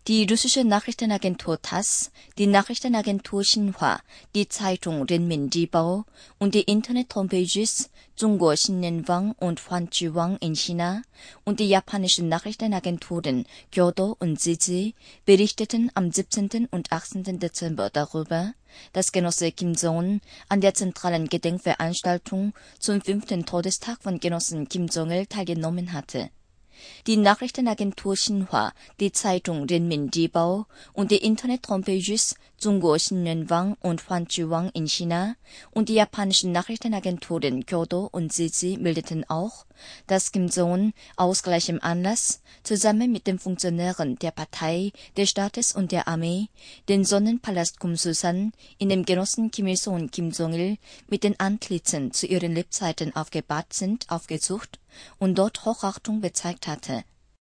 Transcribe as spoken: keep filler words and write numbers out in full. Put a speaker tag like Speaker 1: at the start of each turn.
Speaker 1: Die russische Nachrichtenagentur Tass, die Nachrichtenagentur Xinhua, die Zeitung Renmin Jibao und die Internet-Homepages Zhongguo Xinyenwang und Huanzhiwang in China und die japanischen Nachrichtenagenturen Kyodo und Zizhi berichteten am siebzehnten und achtzehnten Dezember darüber, dass Genosse Kim Jong-un an der zentralen Gedenkveranstaltung zum fünften Todestag von Genossen Kim Jong-il teilgenommen hatte. Die Nachrichtenagentur Xinhua, die Zeitung Renmin Jibao und die Internet-Homepages Zhongguo Xinyenwang und Huanzhiwang in China und die japanischen Nachrichtenagenturen Kyodo und Zizhi meldeten auch, dass Kim Jong-un aus gleichem Anlass zusammen mit den Funktionären der Partei, des Staates und der Armee den Sonnenpalast Kumsusan in dem Genossen Kim Il-sung Kim Jong-il mit den Antlitzen zu ihren Lebzeiten aufgebahrt sind, aufgesucht und dort Hochachtung bezeigt hatte.